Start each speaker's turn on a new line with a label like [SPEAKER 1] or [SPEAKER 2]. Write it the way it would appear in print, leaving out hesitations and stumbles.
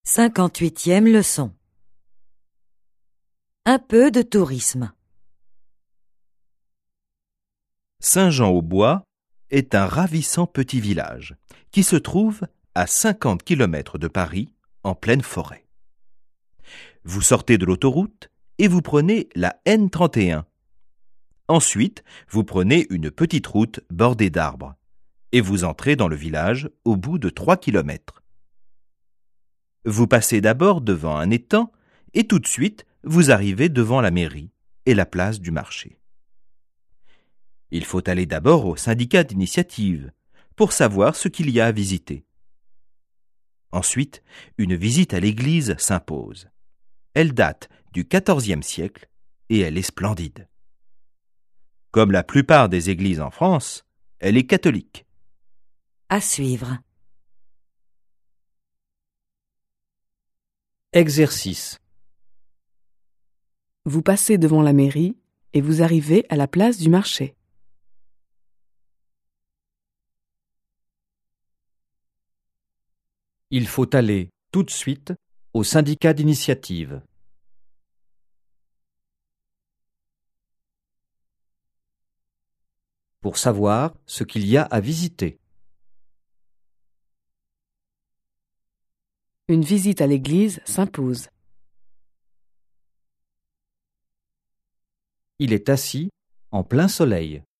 [SPEAKER 1] 58e leçon. Un peu de tourisme.
[SPEAKER 2] Saint-Jean-au-Bois est un ravissant petit village qui se trouve à 50 km de Paris, en pleine forêt. Vous sortez de l'autoroute et vous prenez la N31. Ensuite, vous prenez une petite route bordée d'arbres et vous entrez dans le village au bout de 3 km. Vous passez d'abord devant un étang et tout de suite, vous arrivez devant la mairie et la place du marché. Il faut aller d'abord au syndicat d'initiative pour savoir ce qu'il y a à visiter. Ensuite, une visite à l'église s'impose. Elle date du XIVe siècle et elle est splendide. Comme la plupart des églises en France, elle est catholique.
[SPEAKER 1] À suivre.
[SPEAKER 3] Exercice.
[SPEAKER 4] Vous passez devant la mairie et vous arrivez à la place du marché.
[SPEAKER 3] Il faut aller tout de suite au syndicat d'initiative. Pour savoir ce qu'il y a à visiter.
[SPEAKER 4] Une visite à l'église s'impose.
[SPEAKER 3] Il est assis en plein soleil.